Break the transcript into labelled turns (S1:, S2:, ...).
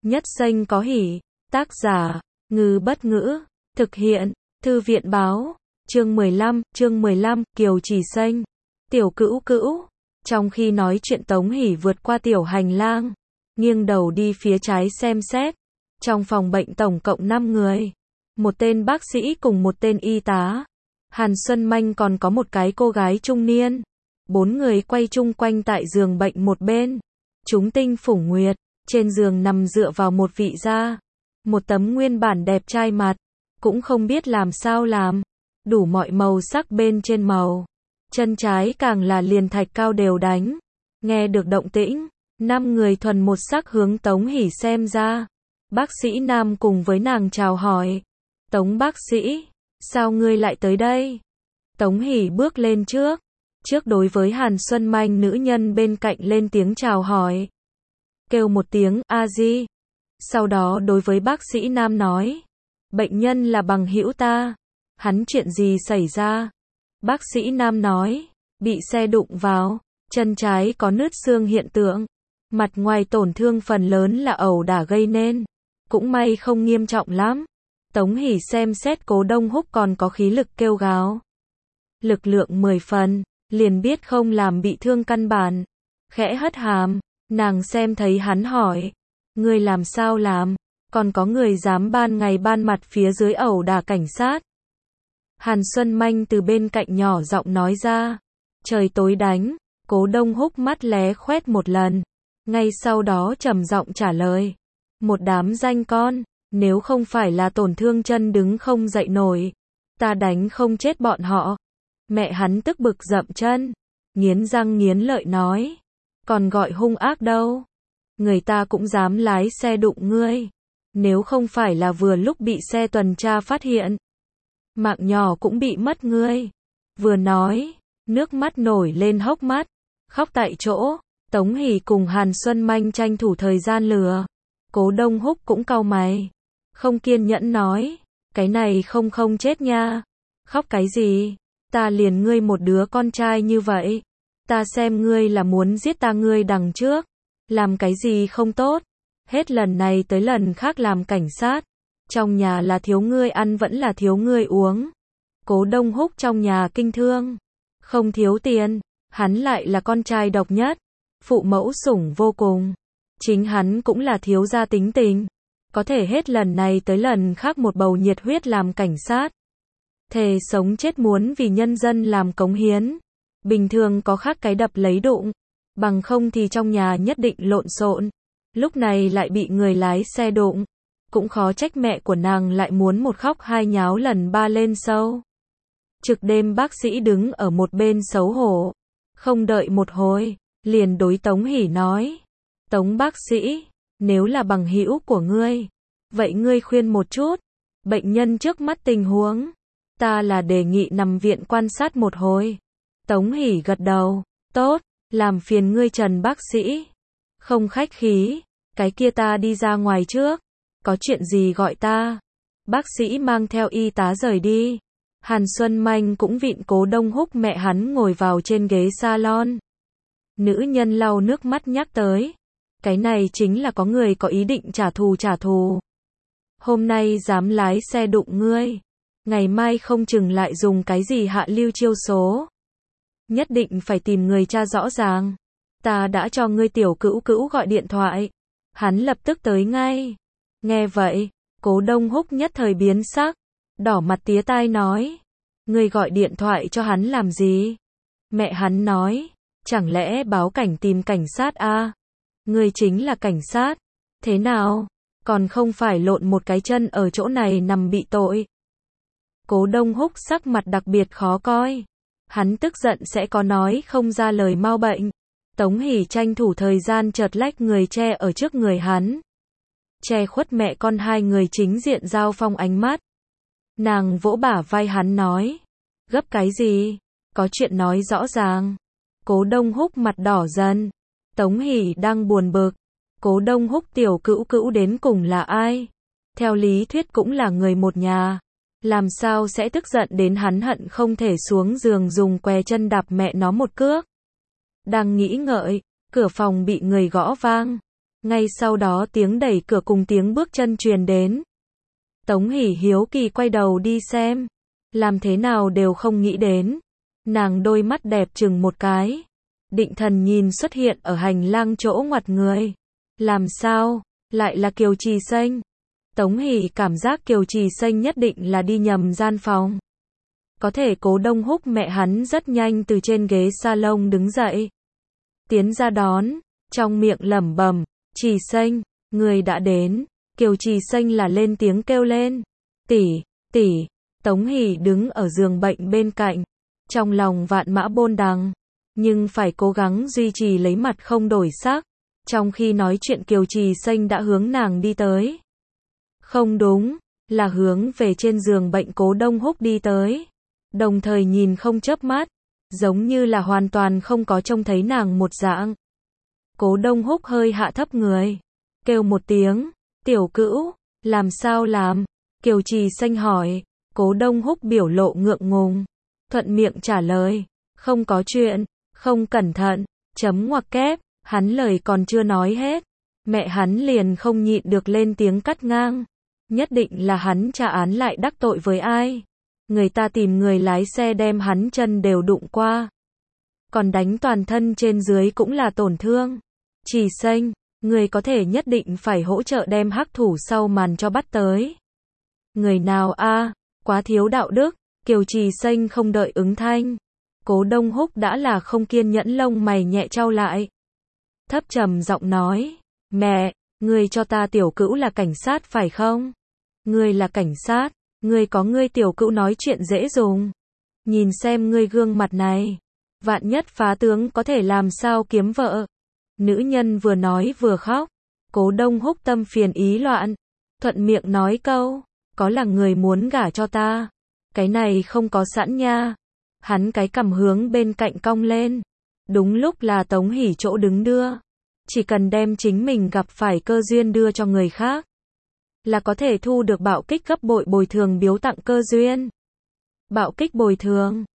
S1: Nhất xanh có hỉ. Tác giả, Ngư Bất Ngữ. Thực hiện, Thư viện Báo. Chương 15, Kiều Trì Xanh. Tiểu Cữu Cữu. Trong khi nói chuyện Tống Hỷ vượt qua tiểu hành lang, nghiêng đầu đi phía trái xem xét. Trong phòng bệnh tổng cộng 5 người. Một tên bác sĩ cùng một tên y tá. Hàn Xuân Manh còn có một cái cô gái trung niên. 4 người quay chung quanh tại giường bệnh một bên. Chúng tinh phủ nguyệt, trên giường nằm dựa vào một vị gia. Một tấm nguyên bản đẹp trai mặt, cũng không biết làm sao làm. Đủ mọi màu sắc bên trên màu. Chân trái càng là liền thạch cao đều đánh. Nghe được động tĩnh, 5 người thuần một sắc hướng Tống Hỷ xem ra. Bác sĩ nam cùng với nàng chào hỏi. Tống bác sĩ, sao ngươi lại tới đây? Tống Hỷ bước lên trước đối với Hàn Xuân Manh nữ nhân bên cạnh lên tiếng chào hỏi. Kêu một tiếng a di. Sau đó đối với bác sĩ nam nói, bệnh nhân là bằng hữu ta. Hắn chuyện gì xảy ra? Bác sĩ nam nói, bị xe đụng vào, chân trái có nứt xương hiện tượng. Mặt ngoài tổn thương phần lớn là ẩu đả gây nên. Cũng may không nghiêm trọng lắm. Tống Hỷ xem xét Cố Đông Húc còn có khí lực kêu gào. Lực lượng 10 phần, liền biết không làm bị thương căn bản. Khẽ hất hàm, nàng xem thấy hắn hỏi, ngươi làm sao làm? Còn có người dám ban ngày ban mặt phía dưới ẩu đả cảnh sát. Hàn Xuân Manh từ bên cạnh nhỏ giọng nói ra. Trời tối đánh. Cố Đông Húc mắt lé khoét một lần. Ngay sau đó trầm giọng trả lời. Một đám danh con. Nếu không phải là tổn thương chân đứng không dậy nổi, ta đánh không chết bọn họ. Mẹ hắn tức bực dậm chân, nghiến răng nghiến lợi nói. Còn gọi hung ác đâu. Người ta cũng dám lái xe đụng ngươi. Nếu không phải là vừa lúc bị xe tuần tra phát hiện, mạng nhỏ cũng bị mất ngươi. Vừa nói, nước mắt nổi lên hốc mắt, khóc tại chỗ. Tống Hỷ cùng Hàn Xuân Manh tranh thủ thời gian lừa. Cố Đông Húc cũng cau mày, không kiên nhẫn nói, cái này không chết nha. Khóc cái gì? Ta liền ngươi một đứa con trai như vậy. Ta xem ngươi là muốn giết ta ngươi đằng trước. Làm cái gì không tốt. Hết lần này tới lần khác làm cảnh sát. Trong nhà là thiếu ngươi ăn vẫn là thiếu ngươi uống. Cố Đông Húc trong nhà kinh thương. Không thiếu tiền. Hắn lại là con trai độc nhất. Phụ mẫu sủng vô cùng. Chính hắn cũng là thiếu gia tính tình. Có thể hết lần này tới lần khác một bầu nhiệt huyết làm cảnh sát. Thề sống chết muốn vì nhân dân làm cống hiến. Bình thường có khác cái đập lấy đụng. Bằng không thì trong nhà nhất định lộn xộn. Lúc này lại bị người lái xe đụng. Cũng khó trách mẹ của nàng lại muốn một khóc hai nháo lần ba lên sâu. Trực đêm bác sĩ đứng ở một bên xấu hổ. Không đợi một hồi, liền đối Tống Hỷ nói. Tống bác sĩ, nếu là bằng hữu của ngươi, vậy ngươi khuyên một chút. Bệnh nhân trước mắt tình huống, ta là đề nghị nằm viện quan sát một hồi. Tống Hỷ gật đầu, tốt, làm phiền ngươi Trần bác sĩ. Không khách khí, cái kia ta đi ra ngoài trước. Có chuyện gì gọi ta. Bác sĩ mang theo y tá rời đi. Hàn Xuân Manh cũng vịn Cố Đông Húc mẹ hắn ngồi vào trên ghế salon. Nữ nhân lau nước mắt nhắc tới. Cái này chính là có người có ý định trả thù. Hôm nay dám lái xe đụng ngươi. Ngày mai không chừng lại dùng cái gì hạ lưu chiêu số. Nhất định phải tìm người tra rõ ràng. Ta đã cho ngươi tiểu cữu cữu gọi điện thoại. Hắn lập tức tới ngay. Nghe vậy, Cố Đông Húc nhất thời biến sắc. Đỏ mặt tía tai nói. Ngươi gọi điện thoại cho hắn làm gì? Mẹ hắn nói. Chẳng lẽ báo cảnh tìm cảnh sát à? Ngươi chính là cảnh sát. Thế nào? Còn không phải lộn một cái chân ở chỗ này nằm bị tội. Cố Đông Húc sắc mặt đặc biệt khó coi. Hắn tức giận sẽ có nói không ra lời mau bệnh. Tống Hỷ tranh thủ thời gian chợt lách người che ở trước người hắn. Che khuất mẹ con hai người chính diện giao phong ánh mắt. Nàng vỗ bả vai hắn nói. Gấp cái gì? Có chuyện nói rõ ràng. Cố Đông Húc mặt đỏ dần. Tống Hỷ đang buồn bực. Cố Đông Húc tiểu cữu cữu đến cùng là ai? Theo lý thuyết cũng là người một nhà. Làm sao sẽ tức giận đến hắn hận không thể xuống giường dùng què chân đạp mẹ nó một cước. Đang nghĩ ngợi, cửa phòng bị người gõ vang. Ngay sau đó tiếng đẩy cửa cùng tiếng bước chân truyền đến. Tống Hỷ hiếu kỳ quay đầu đi xem. Làm thế nào đều không nghĩ đến. Nàng đôi mắt đẹp chừng một cái. Định Thần nhìn xuất hiện ở hành lang chỗ ngoặt người. Làm sao? Lại là Kiều Trì Xanh. Tống Hỷ cảm giác Kiều Trì Xanh nhất định là đi nhầm gian phòng. Có thể Cố Đông Húc mẹ hắn rất nhanh từ trên ghế salon đứng dậy. Tiến ra đón, trong miệng lẩm bẩm, Trì Xanh, người đã đến. Kiều Trì Xanh là lên tiếng kêu lên. Tỷ, tỷ. Tống Hỷ đứng ở giường bệnh bên cạnh. Trong lòng vạn mã bôn đằng. Nhưng phải cố gắng duy trì lấy mặt không đổi sắc. Trong khi nói chuyện Kiều Trì Xanh đã hướng nàng đi tới. Không đúng, là hướng về trên giường bệnh Cố Đông Húc đi tới. Đồng thời nhìn không chớp mắt, giống như là hoàn toàn không có trông thấy nàng một dạng. Cố Đông Húc hơi hạ thấp người, kêu một tiếng, tiểu cữu, làm sao làm? Kiều Trì Xanh hỏi, Cố Đông Húc biểu lộ ngượng ngùng, thuận miệng trả lời, không có chuyện, không cẩn thận, chấm ngoặc kép, hắn lời còn chưa nói hết. Mẹ hắn liền không nhịn được lên tiếng cắt ngang. Nhất định là hắn trả án lại đắc tội với ai. Người ta tìm người lái xe đem hắn chân đều đụng qua. Còn đánh toàn thân trên dưới cũng là tổn thương. Trì Xanh, người có thể nhất định phải hỗ trợ đem hắc thủ sau màn cho bắt tới. Người nào a? Quá thiếu đạo đức. Kiều Trì Xanh không đợi ứng thanh. Cố Đông Húc đã là không kiên nhẫn, lông mày nhẹ chau lại. Thấp trầm giọng nói, mẹ, ngươi cho ta tiểu cữu là cảnh sát phải không? Ngươi là cảnh sát, ngươi có ngươi tiểu cữu nói chuyện dễ dùng. Nhìn xem ngươi gương mặt này, vạn nhất phá tướng có thể làm sao kiếm vợ. Nữ nhân vừa nói vừa khóc. Cố Đông Húc tâm phiền ý loạn, thuận miệng nói câu, có là người muốn gả cho ta. Cái này không có sẵn nha. Hắn cái cằm hướng bên cạnh cong lên. Đúng lúc là Tống Hỷ chỗ đứng đưa. Chỉ cần đem chính mình gặp phải cơ duyên đưa cho người khác, là có thể thu được bạo kích gấp bội bồi thường biếu tặng cơ duyên. Bạo kích bồi thường.